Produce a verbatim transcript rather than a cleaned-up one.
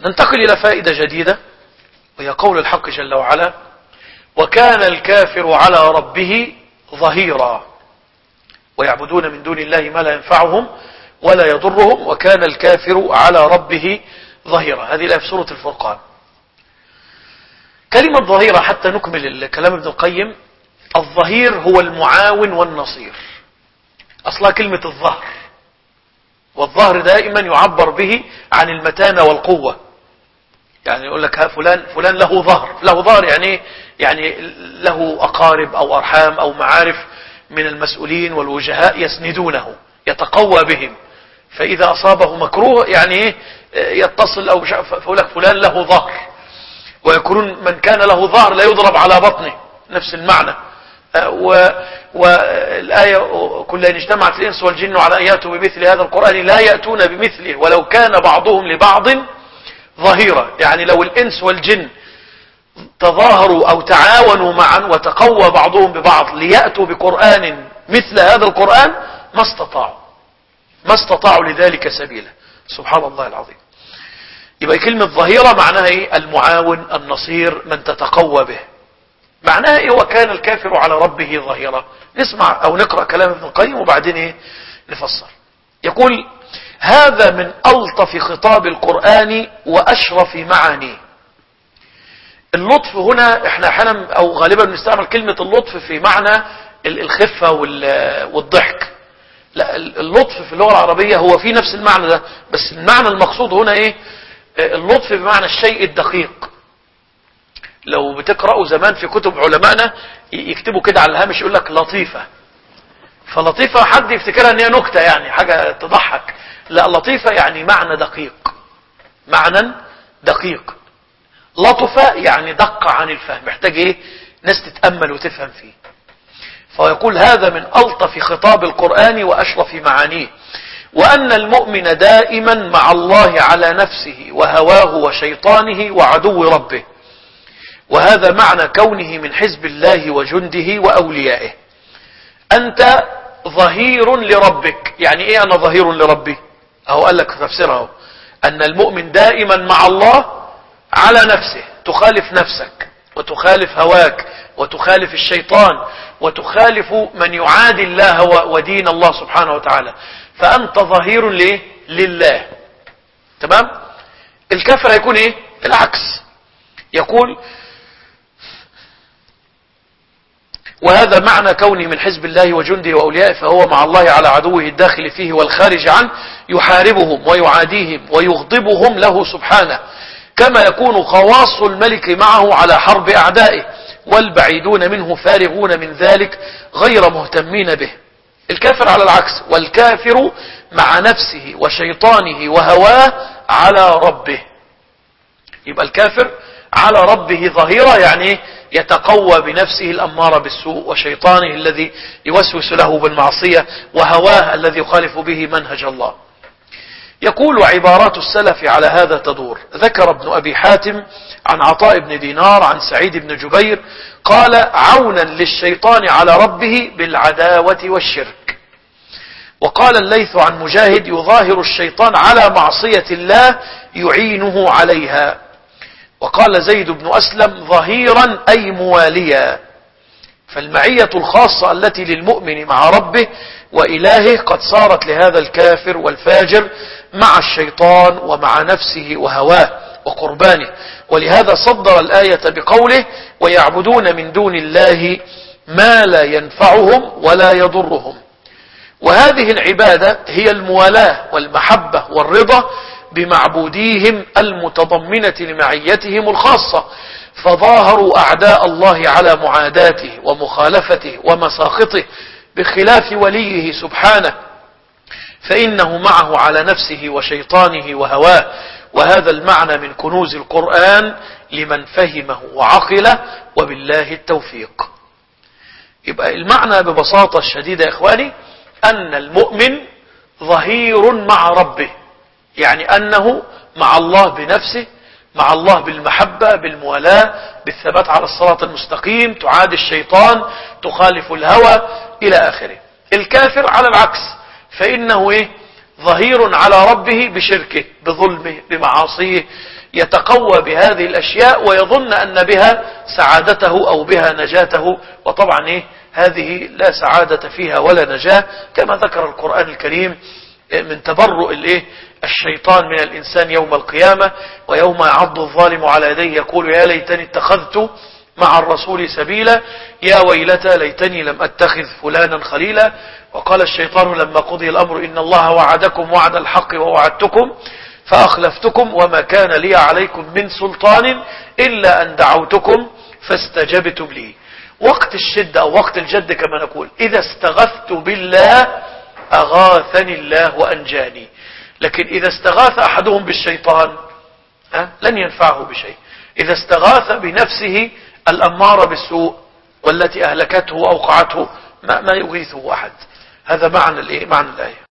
ننتقل إلى فائدة جديدة، وهي قول الحق جل وعلا: وكان الكافر على ربه ظهيرا ويعبدون من دون الله ما لا ينفعهم ولا يضرهم وكان الكافر على ربه ظهيرا. هذه الآية في سورة الفرقان. كلمة ظهيرة حتى نكمل الكلام ابن القيم، الظهير هو المعاون والنصير، أصلا كلمة الظهر، والظهر دائما يعبر به عن المتانة والقوة. يعني يقول لك ها فلان فلان له ظهر، له ظهر يعني يعني له أقارب أو أرحام أو معارف من المسؤولين والوجهاء يسندونه، يتقوى بهم، فإذا أصابه مكروه يعني يتصل أو فيقول لك فلان له ظهر. ويكون من كان له ظهر لا يضرب على بطنه، نفس المعنى. والآية: كل إن اجتمعت الإنس والجن على أن يأتوا بمثل هذا القرآن لا يأتون بمثله ولو كان بعضهم لبعض ظهيرا. يعني لو الإنس والجن تظاهروا أو تعاونوا معا وتقوى بعضهم ببعض ليأتوا بقرآن مثل هذا القرآن ما استطاعوا ما استطاعوا لذلك سبيلا. سبحان الله العظيم. يبقى كلمة ظهيرة معناها إيه؟ المعاون، النصير، من تتقوى به. معناها إيه وكان الكافر على ربه ظهيرا؟ نسمع أو نقرأ كلام ابن القيم وبعدين إيه نفسر. يقول: هذا من ألطف خطاب القرآن وأشرف معانيه. اللطف هنا احنا احيانا او غالبا بنستعمل كلمة اللطف في معنى الخفة والضحك. لا، اللطف في اللغة العربية هو في نفس المعنى ده، بس المعنى المقصود هنا ايه؟ اللطف بمعنى الشيء الدقيق. لو بتقرأوا زمان في كتب علمائنا يكتبوا كده على الهامش يقول لك لطيفة، فلطيفة حد يفتكرها ان هي نكتة يعني حاجة تضحك. لا، لطيفة يعني معنى دقيق، معنى دقيق. لطفة يعني دق عن الفهم، محتاج ايه؟ ناس تتأمل وتفهم فيه. فيقول: هذا من ألطف خطاب القرآن وأشرف معانيه، وأن المؤمن دائما مع الله على نفسه وهواه وشيطانه وعدو ربه، وهذا معنى كونه من حزب الله وجنده وأوليائه. أنت ظهير لربك. يعني ايه أنا ظهير لربي؟ أهو قال لك تفسيره، أن المؤمن دائما مع الله على نفسه، تخالف نفسك وتخالف هواك وتخالف الشيطان وتخالف من يعادي الله ودين الله سبحانه وتعالى، فأنت ظهير ليه؟ لله. تمام؟ الكافر هيكون ايه؟ العكس. يقول: وهذا معنى كونه من حزب الله وجنده وأوليائه، فهو مع الله على عدوه الداخل فيه والخارج عنه، يحاربهم ويعاديهم ويغضبهم له سبحانه، كما يكون خواص الملك معه على حرب أعدائه، والبعيدون منه فارغون من ذلك غير مهتمين به. الكافر على العكس، والكافر مع نفسه وشيطانه وهواه على ربه. يبقى الكافر على ربه ظهيرا، يعني يتقوى بنفسه الأمارة بالسوء وشيطانه الذي يوسوس له بالمعصية وهواه الذي يخالف به منهج الله. يقول: عبارات السلف على هذا تدور. ذكر ابن أبي حاتم عن عطاء بن دينار عن سعيد بن جبير قال: عونا للشيطان على ربه بالعداوة والشرك. وقال الليث عن مجاهد: يظاهر الشيطان على معصية الله يعينه عليها. وقال زيد بن أسلم: ظهيرا أي مواليا. فالمعية الخاصة التي للمؤمن مع ربه وإلهه قد صارت لهذا الكافر والفاجر مع الشيطان ومع نفسه وهواه وقربانه. ولهذا صدر الآية بقوله: ويعبدون من دون الله ما لا ينفعهم ولا يضرهم. وهذه العبادة هي الموالاة والمحبة والرضا بمعبوديهم المتضمنة لمعيتهم الخاصة، فظاهروا أعداء الله على معاداته ومخالفته ومساخطه بخلاف وليه سبحانه، فإنه معه على نفسه وشيطانه وهواه. وهذا المعنى من كنوز القرآن لمن فهمه وعقله، وبالله التوفيق. يبقى المعنى ببساطة شديدة يا إخواني أن المؤمن ظهير مع ربه، يعني أنه مع الله بنفسه، مع الله بالمحبة بالموالاة بالثبات على الصراط المستقيم، تعادي الشيطان، تخالف الهوى إلى آخره. الكافر على العكس، فإنه إيه؟ ظهير على ربه بشركه بظلمه بمعاصيه، يتقوى بهذه الأشياء ويظن أن بها سعادته أو بها نجاته، وطبعا إيه هذه لا سعادة فيها ولا نجاة، كما ذكر القرآن الكريم من تبرؤ الإيه الشيطان من الإنسان يوم القيامة، ويوم يعض الظالم على يديه يقول يا ليتني اتخذت مع الرسول سبيلا، يا ويلتى ليتني لم أتخذ فلانا خليلا. وقال الشيطان لما قضي الأمر إن الله وعدكم وعد الحق ووعدتكم فأخلفتكم وما كان لي عليكم من سلطان إلا أن دعوتكم فاستجبتم لي. وقت الشدة أو وقت الجد كما نقول إذا استغثت بالله أغاثني الله وأنجاني، لكن إذا استغاث أحدهم بالشيطان لن ينفعه بشيء. إذا استغاث بنفسه الأمارة بالسوء والتي أهلكته وأوقعته ما, ما يغيثه أحد. هذا معنى الإيه معنى الآية.